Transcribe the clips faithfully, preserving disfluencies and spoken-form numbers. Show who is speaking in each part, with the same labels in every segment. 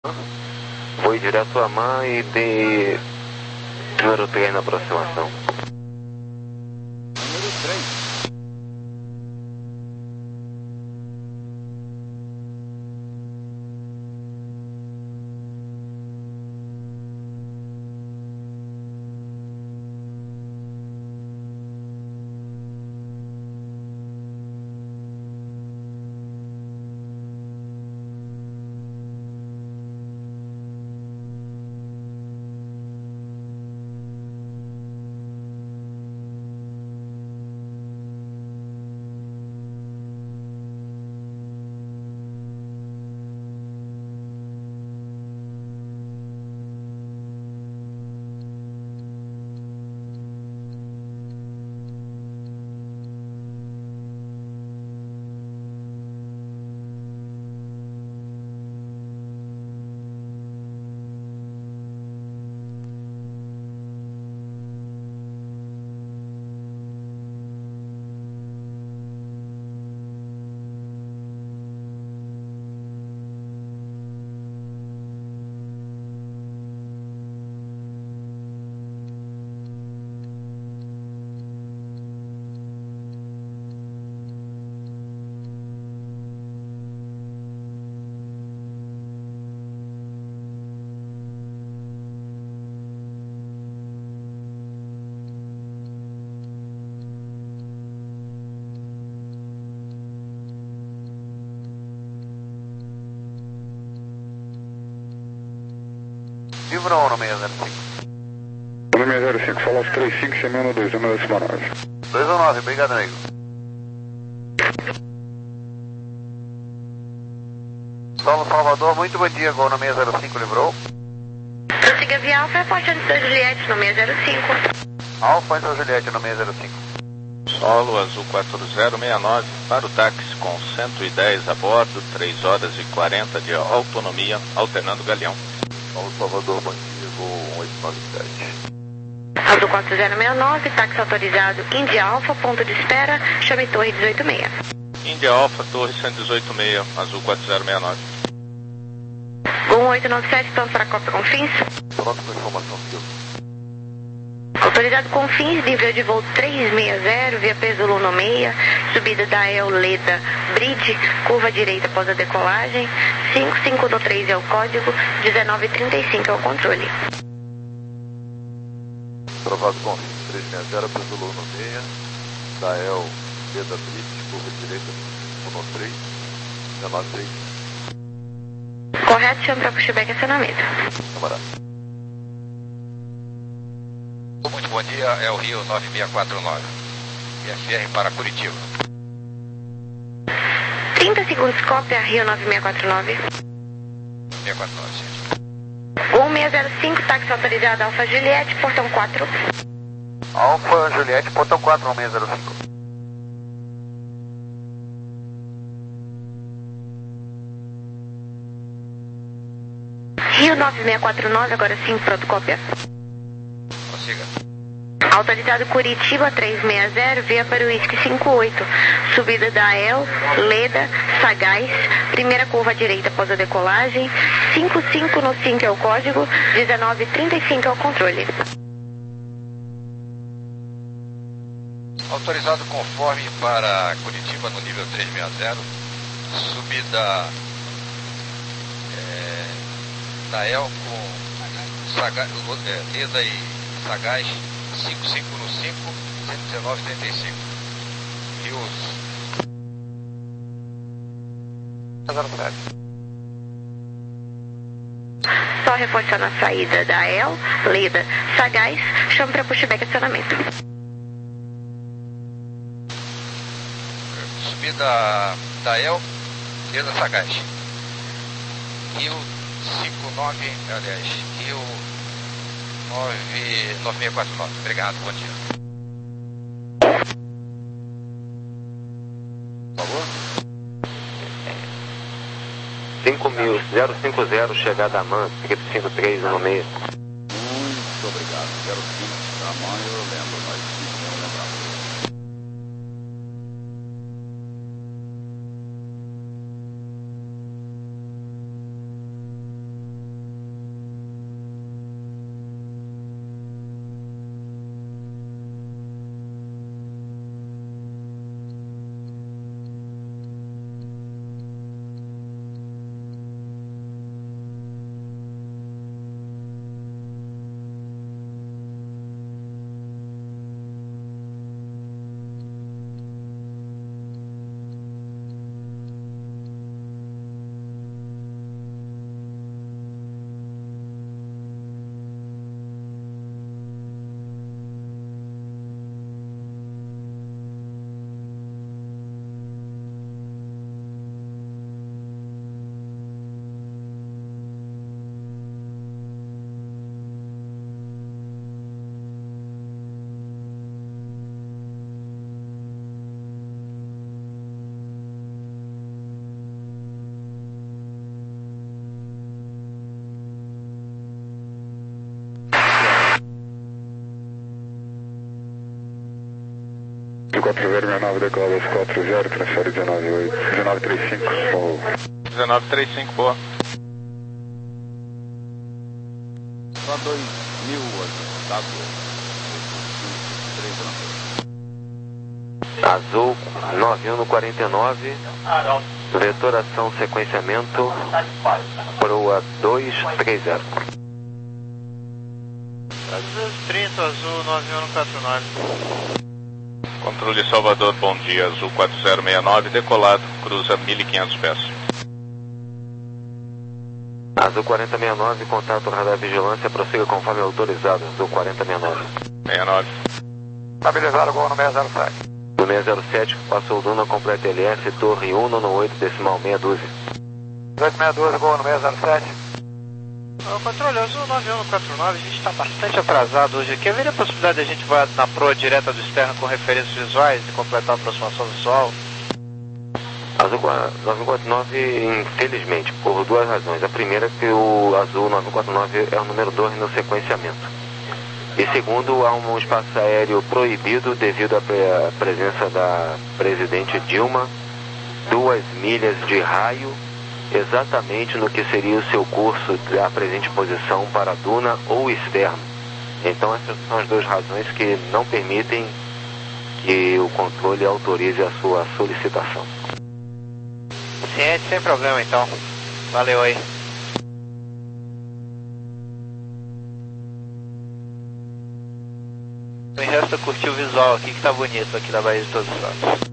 Speaker 1: Foi direto a man e de número três na aproximação.
Speaker 2: Número três.
Speaker 3: Vivo não, no seis zero cinco.
Speaker 4: No seis zero cinco, fala aos três cinco, semana dois, número décima nove.
Speaker 3: dois um nove, obrigado, amigo. Solo Salvador, muito bom dia, Gol no seis zero cinco, livrou.
Speaker 5: Prossiga via Alfa, reporte antes da Juliette no seis zero cinco.
Speaker 3: Alfa antes da Juliette no seis zero cinco.
Speaker 6: Solo Azul quatro zero seis nove para o táxi com cento e dez a bordo, três horas e quarenta de autonomia, alternando galeão.
Speaker 3: Solo Salvador, bom dia, Gol um oito nove sete.
Speaker 5: Azul quatro zero seis nove, táxi autorizado, Índia Alfa, ponto de espera, chame Torre dezoito seis.
Speaker 6: Índia Alfa, Torre cento e dezoito seis, Azul quatro zero seis nove.
Speaker 5: Gol um oito nove sete, pronto para a Copa Confins.
Speaker 3: Pronto com informação, senhor.
Speaker 5: Autorizado Confins, nível de voo trezentos e sessenta, via peso Luno seis, subida da El Leda Bridge, curva direita após a decolagem, cinco cinco no três é o código, dezenove trinta e cinco é o controle.
Speaker 3: Aprovado Confins, trezentos e sessenta, peso Luno seis, da El Leda Bridge, curva direita, Luno três, dezenove trinta e cinco.
Speaker 5: Correto, chame para pushback acionamento.
Speaker 3: Camarada.
Speaker 2: Muito bom dia, é o Rio nove seis quatro nove. I F R para Curitiba.
Speaker 5: trinta segundos, cópia, Rio nove seis quatro nove.
Speaker 2: seis quatro nove, sim.
Speaker 5: Gol seis zero cinco, táxi autorizado Alfa Juliette, portão quatro.
Speaker 3: Alfa Juliette, portão quatro, seis zero cinco.
Speaker 5: Rio nove seis quatro nove, agora sim, pronto, cópia.
Speaker 2: Prossiga.
Speaker 5: Autorizado Curitiba trezentos e sessenta, via para o Whisky cinquenta e oito, subida da El, Leda, Sagaz, primeira curva à direita após a decolagem, cinco cinco no cinco é o código, dezenove trinta e cinco é o controle.
Speaker 2: Autorizado conforme para Curitiba no nível trezentos e sessenta, subida é, da El com Saga, é, Leda e Sagaz, cinco cinco no cinco, cento e dezenove trinta e cinco. Rios.
Speaker 5: Só reforçando a saída da El, Leda, Sagaz, chame para pushback acionamento.
Speaker 2: Subida da El, Leda, Sagaz. Rio cinco nove, aliás, Rio nove seis quatro nove. Obrigado, bom dia.
Speaker 3: Por favor?
Speaker 1: cinco mil, zero cinco zero, chegada a man, script cinco três no seis.
Speaker 4: Muito obrigado. zero cinco, tamanho, eu lembro, mas não lembrava.
Speaker 7: quatro zero seis nove, decola dois quatro zero, transfere dezenove oito, dezenove trinta e cinco, ou...
Speaker 6: dezenove trinta e cinco, boa.
Speaker 4: Só dois mil, tá
Speaker 1: Azul nove um no quarenta e nove, vetoração sequenciamento, proa dois três zero.
Speaker 8: duzentos e trinta, Azul nove um no quatro nove.
Speaker 6: Controle Salvador, bom dia, Azul quatro zero seis nove, decolado, cruza mil e quinhentos pés.
Speaker 1: Azul quarenta sessenta e nove, contato radar vigilância, prossiga conforme autorizado, Azul quarenta sessenta e nove.
Speaker 6: sessenta e nove.
Speaker 3: Estabilizado, gol no seis zero sete.
Speaker 1: No seis zero sete, passou Duna, completa L S, torre um no oito, decimal meia dúzia.
Speaker 3: oito seis doze, gol no seis zero sete.
Speaker 8: O controle Azul nove um no quatro nove, a gente está bastante atrasado hoje aqui. Haveria a possibilidade de a gente voar na proa direta do externo com referências visuais e completar a aproximação visual?
Speaker 1: Azul nove um quatro nove, infelizmente, por duas razões. A primeira é que o Azul nove um quatro nove é o número dois no sequenciamento. E segundo, há um espaço aéreo proibido devido à presença da presidente Dilma, duas milhas de raio, exatamente no que seria o seu curso da presente posição para Duna ou externo. Então essas são as duas razões que não permitem que o controle autorize a sua solicitação.
Speaker 8: Ciente, sem problema então. Valeu aí. Me resta curtir o visual aqui que tá bonito aqui da Baía de Todos os Santos.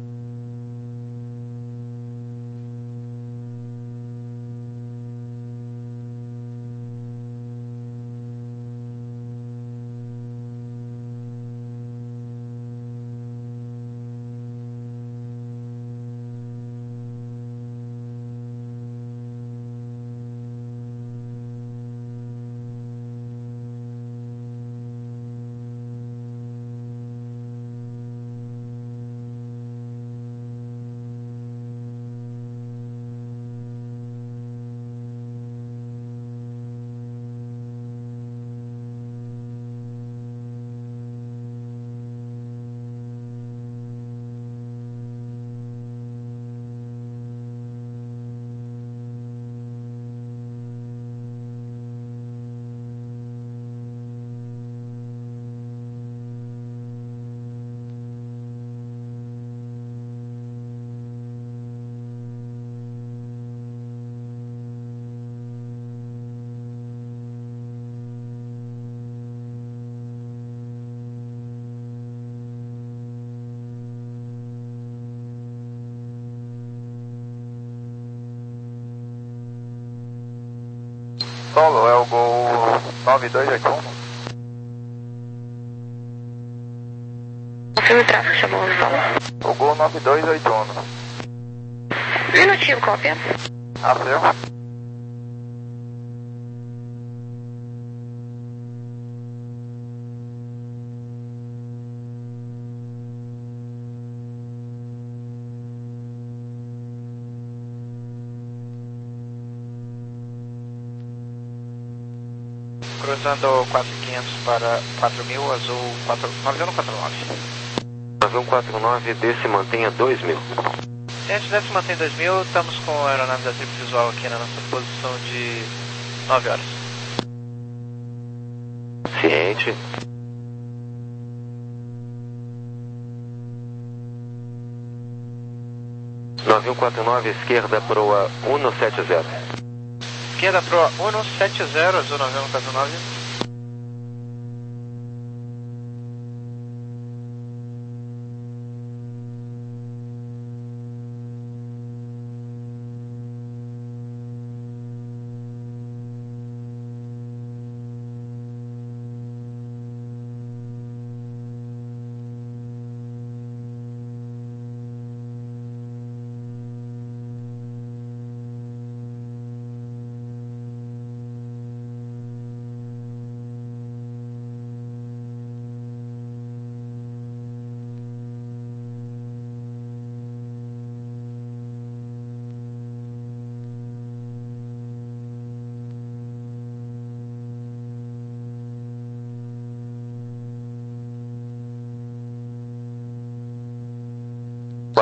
Speaker 3: Solo, é o gol nove dois oito um.
Speaker 5: Confirme o tráfego, chamou o solo.
Speaker 3: O gol nove dois oito um.
Speaker 5: Minutinho, cópia.
Speaker 3: Ah, seu?
Speaker 8: Cruzando quatro mil e quinhentos para quatro mil, Azul nove um no quatro nove.
Speaker 1: nove um quatro nove, desce e mantenha dois mil.
Speaker 8: Ciente, desce e mantém dois mil, estamos com a aeronave da Trip Visual aqui na nossa posição de nove horas.
Speaker 1: Ciente. nove um quatro nove, esquerda, proa um no sete zero.
Speaker 8: Esquerda proa um no sete zero, Azul nove um no quatro nove.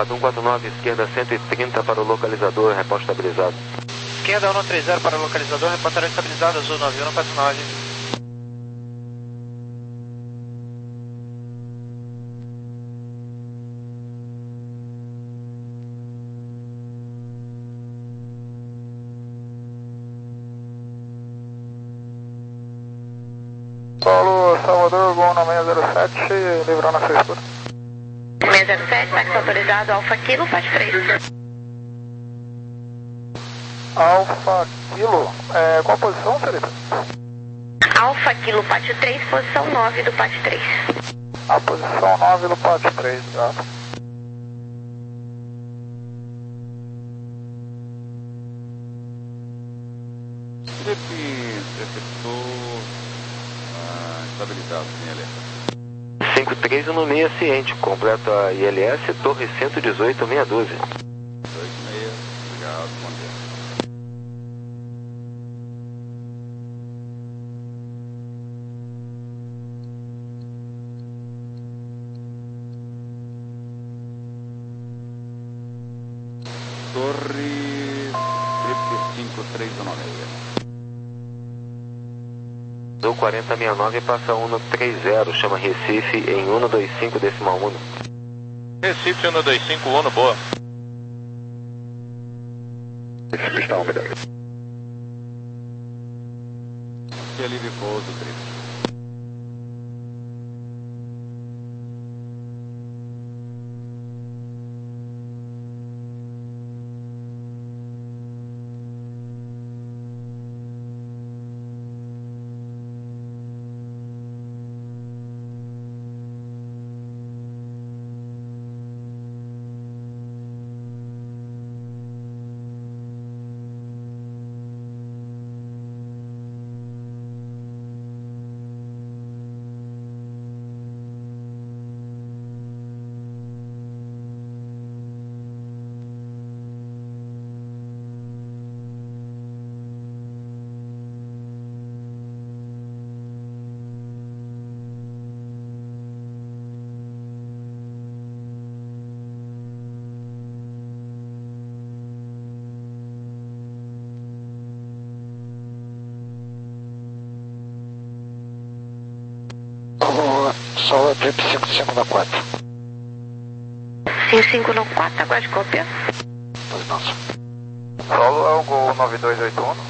Speaker 1: quatro um quatro nove, esquerda cento e trinta para o localizador, reporte estabilizado.
Speaker 8: Esquerda um um três zero para o localizador, reportará estabilizado, Azul nove um quatro nove.
Speaker 7: Paulo, Salvador, Gol na seis zero sete, livrando a sua escuta.
Speaker 5: seis zero sete, táxi autorizado, Alfa Kilo, P A T três.
Speaker 7: Alfa Kilo, é, qual a posição, senhorita?
Speaker 5: Alfa Kilo, P A T três, posição nove do P A T três.
Speaker 7: A posição nove do P A T três, tá?
Speaker 4: Trip detectou ah, estabilizado, sem alerta.
Speaker 1: cinco três um seis, ciente, completa I L S, torre cento e dezoito, seis doze.
Speaker 4: dois seis, obrigado, bom dia. Torre Trip cinco três um seis.
Speaker 1: Do quarenta sessenta e nove passa um três zero, chama Recife em um dois cinco decimal um.
Speaker 6: Recife um dois cinco um, boa.
Speaker 7: Esse está um melhor.
Speaker 4: Que alívio pouso, Trip.
Speaker 7: Solo Trip cinco cinco no quatro.
Speaker 5: cinco cinco no quatro, aguarde cópia.
Speaker 7: Pois não. Solo é o Gol nove dois oito um.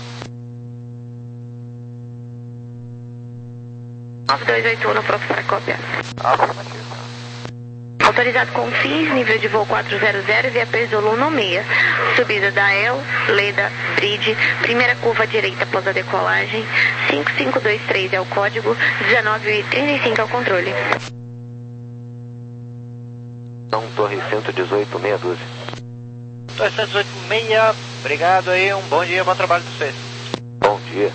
Speaker 5: nove dois oito um, pronto para cópia.
Speaker 7: Afirmativo.
Speaker 5: Autorizado com fins, nível de voo quatro zero zero, via Perzolo um seis. Subida da El, Leda, Bridge, primeira curva à direita após a decolagem, cinco cinco dois três é o código, dezenove e trinta e cinco é o controle.
Speaker 1: Então, torre cento e dezoito, seis doze.
Speaker 8: Torre cento e dezoito, seis, obrigado aí, um bom dia, bom trabalho para vocês.
Speaker 1: Bom dia.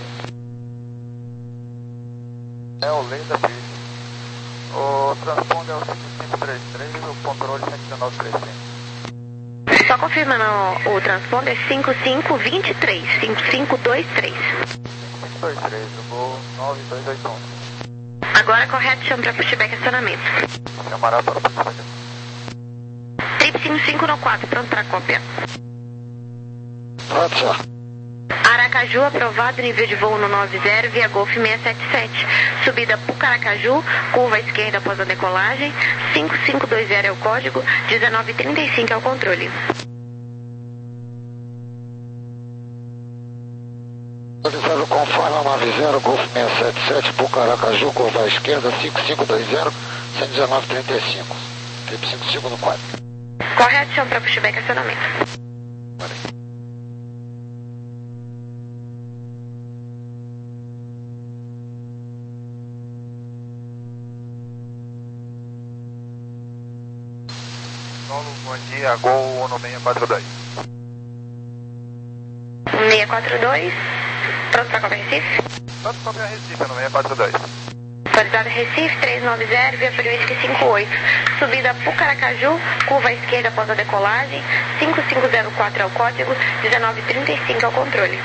Speaker 7: É o Leda Bridge. O transponder é o cinco cinco três três, o controle cento e dezenove três cinco.
Speaker 5: Só confirmando o transponder cinco cinco dois três, cinco cinco dois três.
Speaker 7: cinco cinco dois três, o Gol nove dois oito um.
Speaker 5: Agora correto, chama para pushback acionamento.
Speaker 7: Chamará para o pushback.
Speaker 5: Trip cinco cinco no quatro, pronto para cópia.
Speaker 7: Pronto, senhor.
Speaker 5: Aracaju, aprovado, nível de voo no nove zero, via Golf seiscentos e setenta e sete. Subida Pucaracaju, curva à esquerda após a decolagem, cinco cinco dois zero é o código, dezenove e trinta e cinco é o controle.
Speaker 7: Autorizado conforme nove zero, Golf seiscentos e setenta e sete, Pucaracaju, curva à esquerda, cinco cinco dois zero, cento e dezenove trinta e cinco. Trip cinco cinco no quatro.
Speaker 5: Correto, chama para pushback acionamento.
Speaker 7: Bom dia, Gol no seis quatro dois.
Speaker 5: seis quatro dois, pronto para cópia Recife?
Speaker 7: Pronto para cópia Recife, no seis quatro dois.
Speaker 5: Autorizado Recife, trezentos e noventa, via Peruísque cinquenta e oito. Subida Pucaracaju, curva à esquerda após a decolagem, cinco cinco zero quatro é o código, dezenove e trinta e cinco é o controle.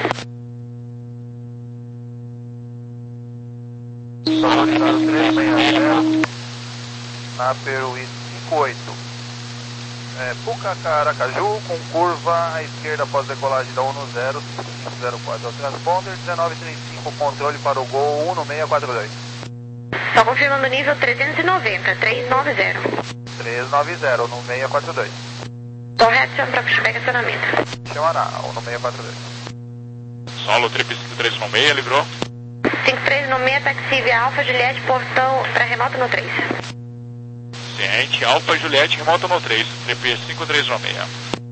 Speaker 7: Autorizado trezentos e sessenta, na Peruísque cinquenta e oito.
Speaker 3: É, Pucacá, Aracaju, com curva à esquerda após decolagem da um no zero, cinco zero quatro ao transponder, dezenove trinta e cinco, controle para o gol um no seis quatro dois.
Speaker 5: Só confirmando o nível trezentos e noventa, trezentos e noventa.
Speaker 3: trezentos e noventa no seis quatro dois.
Speaker 5: Correto, chama para pushback acionamento.
Speaker 3: Chamará, um no seis quatro dois.
Speaker 6: Solo, trip cinco três no seis, livrou.
Speaker 5: cinco três no seis, taxi via Alfa Juliette, portão para remoto no três.
Speaker 6: Ciente, Alfa Juliette, remoto no três, trip cinco três no seis.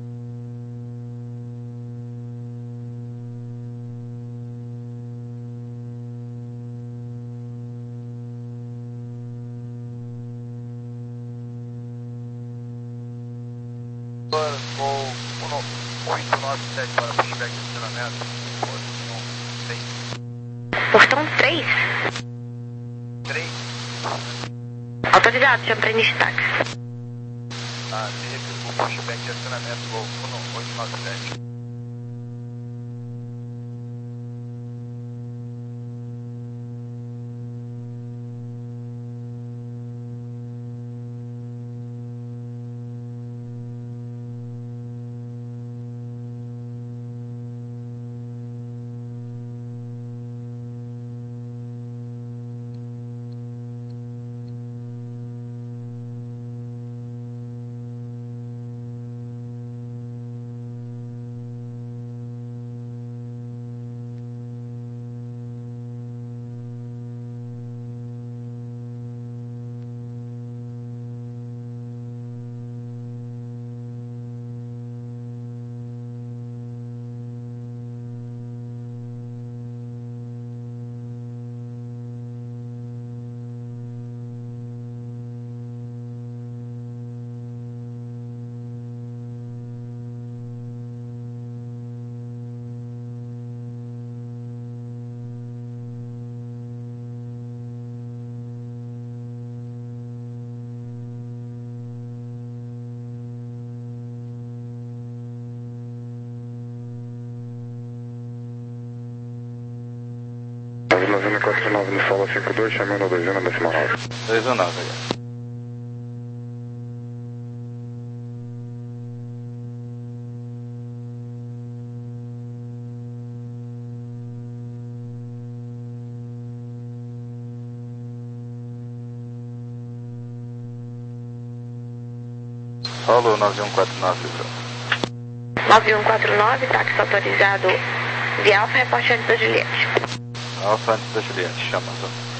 Speaker 3: Gol oito nove sete para pushback acionamento.
Speaker 5: Portão três.
Speaker 3: três.
Speaker 5: Autorizado, chama para início de táxi.
Speaker 3: Ah, o pushback de acionamento, gol oito nove sete.
Speaker 7: Novena quatro nove no solo cinco dois, chamando a dezena decimal nove.
Speaker 4: dois um nove aí. Solo nove um quatro nove,
Speaker 5: nove um quatro nove, táxi autorizado via Alfa, reporte antes da Juliette.
Speaker 4: Alfa antes da Juliette, chama.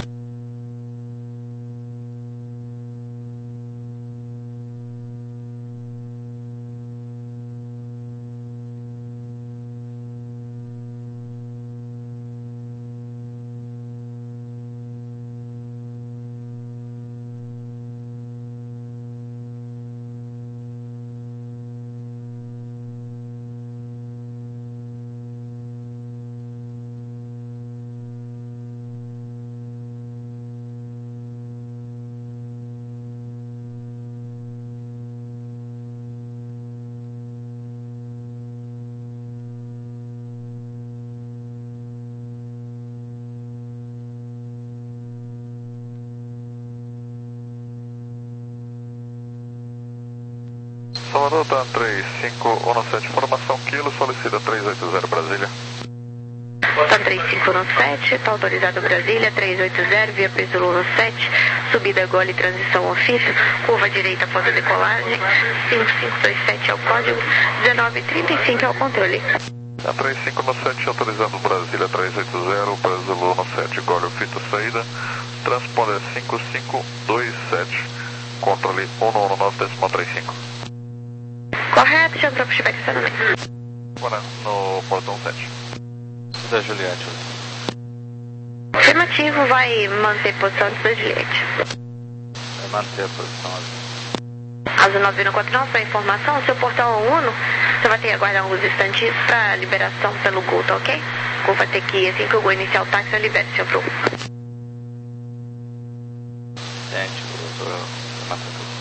Speaker 3: Salvador, tá três cinco um sete, formação quilo, solicita trezentos e oitenta Brasília.
Speaker 5: Tá três cinco um sete, tá autorizado Brasília, trezentos e oitenta, via Peso sete, subida gole, transição ofício, curva direita após a decolagem, cinco cinco dois sete é o código, dezenove trinta e cinco é o controle.
Speaker 3: Tá três cinco um sete, autorizado Brasília, trezentos e oitenta, Brasil sete, gole ofício, saída, transponder cinco cinco dois sete, controle um um nove decimal trinta e cinco.
Speaker 5: Correto, chama para pushback acionamento.
Speaker 3: Agora no portão sete.
Speaker 4: Da Juliette.
Speaker 5: Afirmativo, vai manter posição antes da Juliette.
Speaker 4: Vai manter a posição ali.
Speaker 5: Azul nove um quatro nove, para informação, seu portão Uno, você vai ter que aguardar alguns instantes para liberação pelo Gol, tá ok? O Gol vai ter que ir assim que o Gol iniciar o táxi, eu libero seu pro.
Speaker 4: Gente, eu tô matando tudo.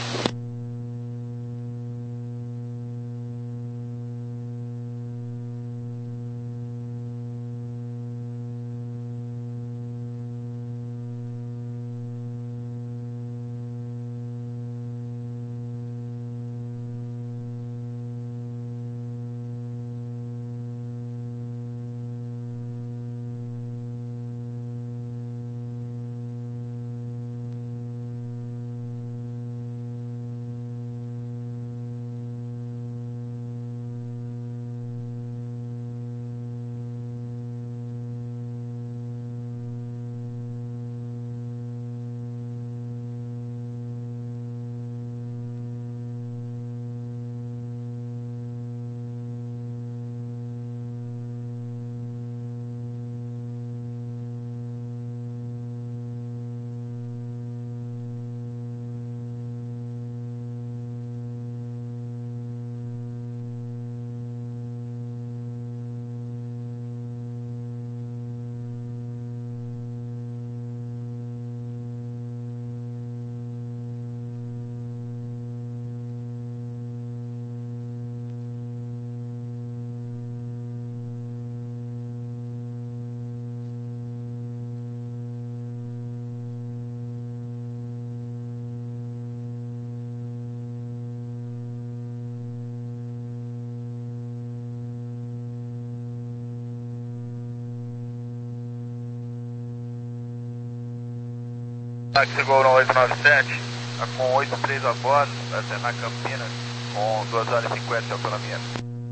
Speaker 3: Táxi Gol oito nove sete, tá com oito três a bordo, vai até na Campinas, com duas horas e cinquenta de autonomia.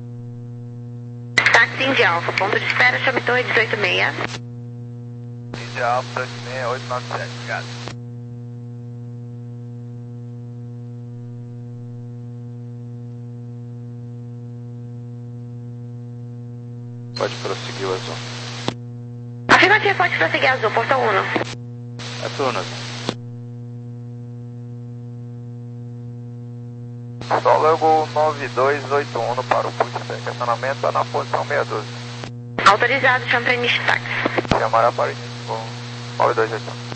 Speaker 5: Táxi Indy Alfa, ponto de espera, chame Torre dezoito seis.
Speaker 3: Indy Alfa, dois seis oito nove sete, obrigado.
Speaker 6: Pode prosseguir o azul.
Speaker 5: Afirmativo, pode prosseguir azul, portão um.
Speaker 6: É turno.
Speaker 3: Sólogo nove dois oito um para o pushback, estacionamento tá na posição meia dúzia.
Speaker 5: Autorizado, chame para início de táxi.
Speaker 3: Chamará para início com nove dois oito um.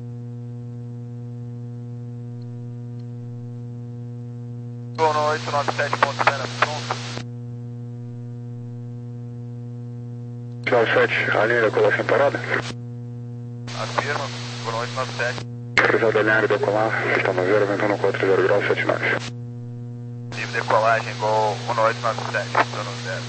Speaker 3: Gol no oito nove sete, ponto espera, pronto.
Speaker 7: oito nove sete, a linha da colação parada?
Speaker 3: Afirma, gol no oito nove sete.
Speaker 7: Autorizado a linha de decolar, pista zero, ventando quatro zero graus, sete nove.
Speaker 3: Livre decolagem, gol um oito nove sete, turno zero.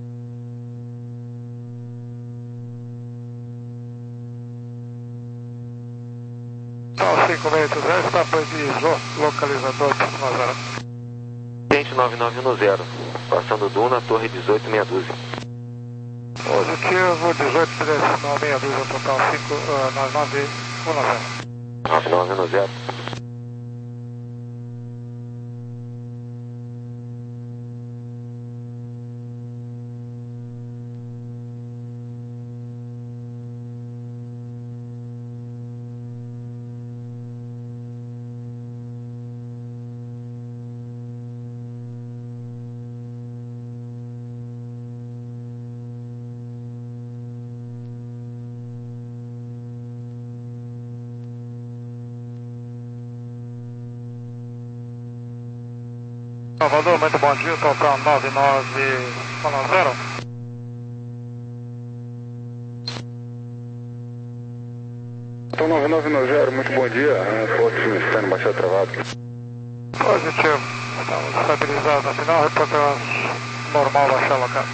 Speaker 7: Então, cinco seis oito zero, está de localizador, pista zero.
Speaker 1: Gente nove nove um zero, passando Duna, Torre dezoito meia dúzia.
Speaker 7: Positivo, dezoito três nove meia dúzia, total cinco nove nove um zero.
Speaker 1: nove nove um zero.
Speaker 7: Salvador, muito bom dia, total nove nove um zero. Então nove nove um zero, muito bom dia, Porto Simistano, Baixada Travado. Positivo, estamos estabilizados na final, reportamos normal, baixar local.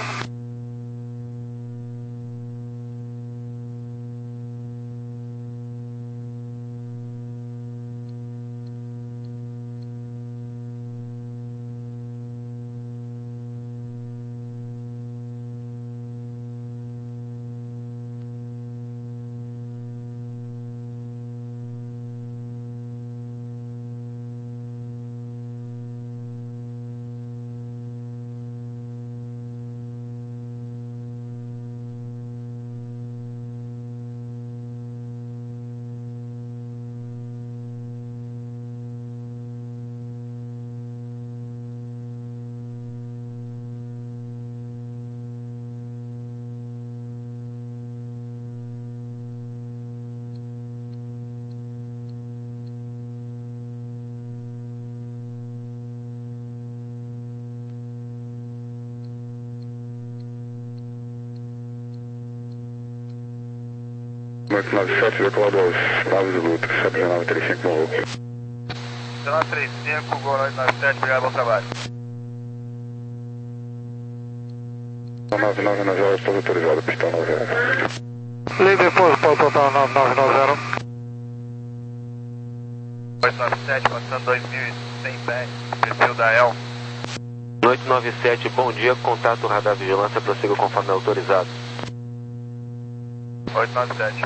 Speaker 7: oito nove sete, decolado aos nove do Luto, sete nove três cinco no Luto.
Speaker 3: nove três cinco, gol oito nove sete, obrigado, bom trabalho.
Speaker 7: nove nove nove zero, estou autorizado, pistão nove zero. Líder, total nove nove nove zero.
Speaker 3: oito nove sete, passando dois mil e cem pés, perfil da E L.
Speaker 1: oito nove sete, bom dia, contato radar vigilância, prossiga conforme autorizado.
Speaker 3: oito nove sete.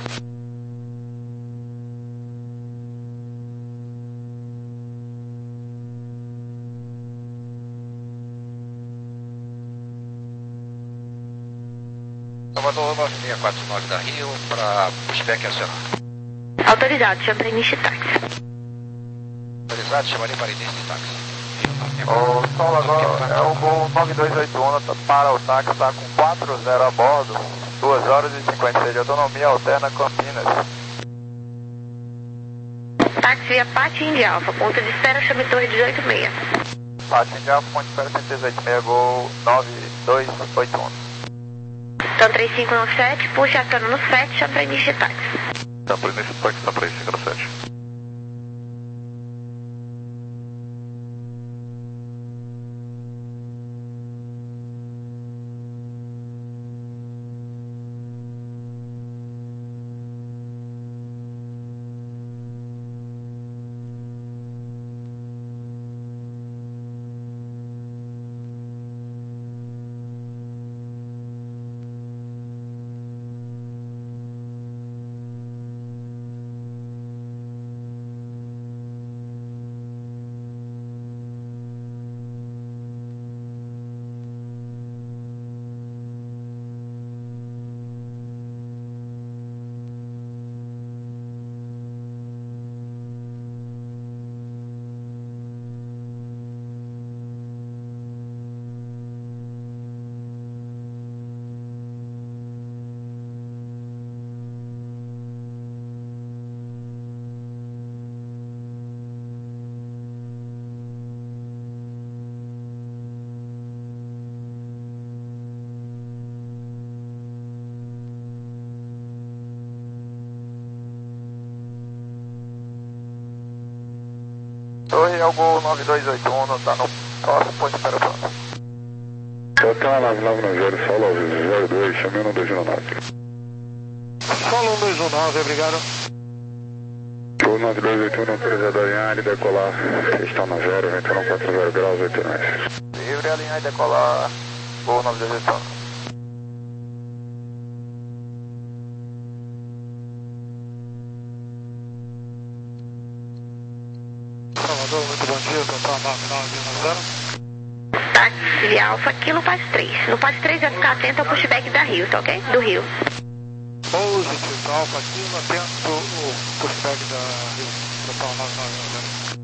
Speaker 2: Salvador nove seis quatro nove da Rio para pushback acionar.
Speaker 5: Autorizado, chame para início de táxi.
Speaker 2: Autorizado, chamarei para início de táxi.
Speaker 3: O Sol agora é o gol nove dois oito um para o táxi, está com quatro zero a bordo, duas horas e cinquenta e seis de autonomia, alterna Campinas.
Speaker 5: Táxi via Pati Indy Alfa, ponto de espera, chame Torre dezoito seis.
Speaker 3: Pati Indy Alfa, ponto de espera cento e dezoito seis, gol nove dois oito um.
Speaker 5: Então três cinco nove sete, puxa a cana no sete, chame para início de táxi.
Speaker 3: Tá, por início de táxi, tá para cinco no sete. Torre é o Gol nove dois oito um, está no próximo ponto de aeroporto.
Speaker 7: Total nove nove nove zero, solo zero dois, chame um dois um nove.
Speaker 9: Solo um dois um nove, obrigado.
Speaker 7: Gol nove dois oito um, autorizado a alinhar e decolar, está na zero, vento um quatro zero graus, oito nove.
Speaker 3: Livre, alinhar e decolar, Gol nove dois oito um.
Speaker 9: Salvador, muito bom dia, total nove nove um zero.
Speaker 5: Táxi Alfa, Kilo Paz três. No Paz três vai ficar atento ao pushback da Rio, tá ok? Do Rio.
Speaker 9: Positivo, Alfa Kilo, atento o pushback da Rio, total nove nove um zero.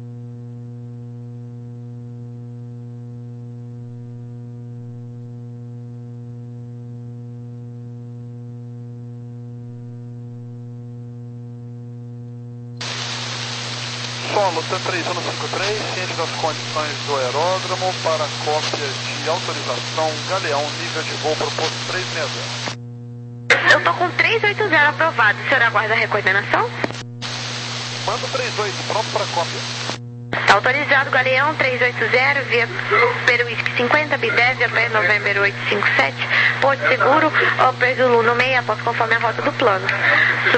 Speaker 3: Solo T três um cinco três, ciente das condições do aeródromo para cópia de autorização Galeão, nível de voo proposto três seis zero.
Speaker 5: Eu tô com três oito zero aprovado, o senhor aguarda a recoordenação?
Speaker 3: Manda três oito, pronto para cópia.
Speaker 5: Tá autorizado, Galeão três oito zero, via Peruísque cinquenta, Bideve, A P November oito cinco sete, Porto Seguro, Opers Zulu no meio, após conforme a rota do plano.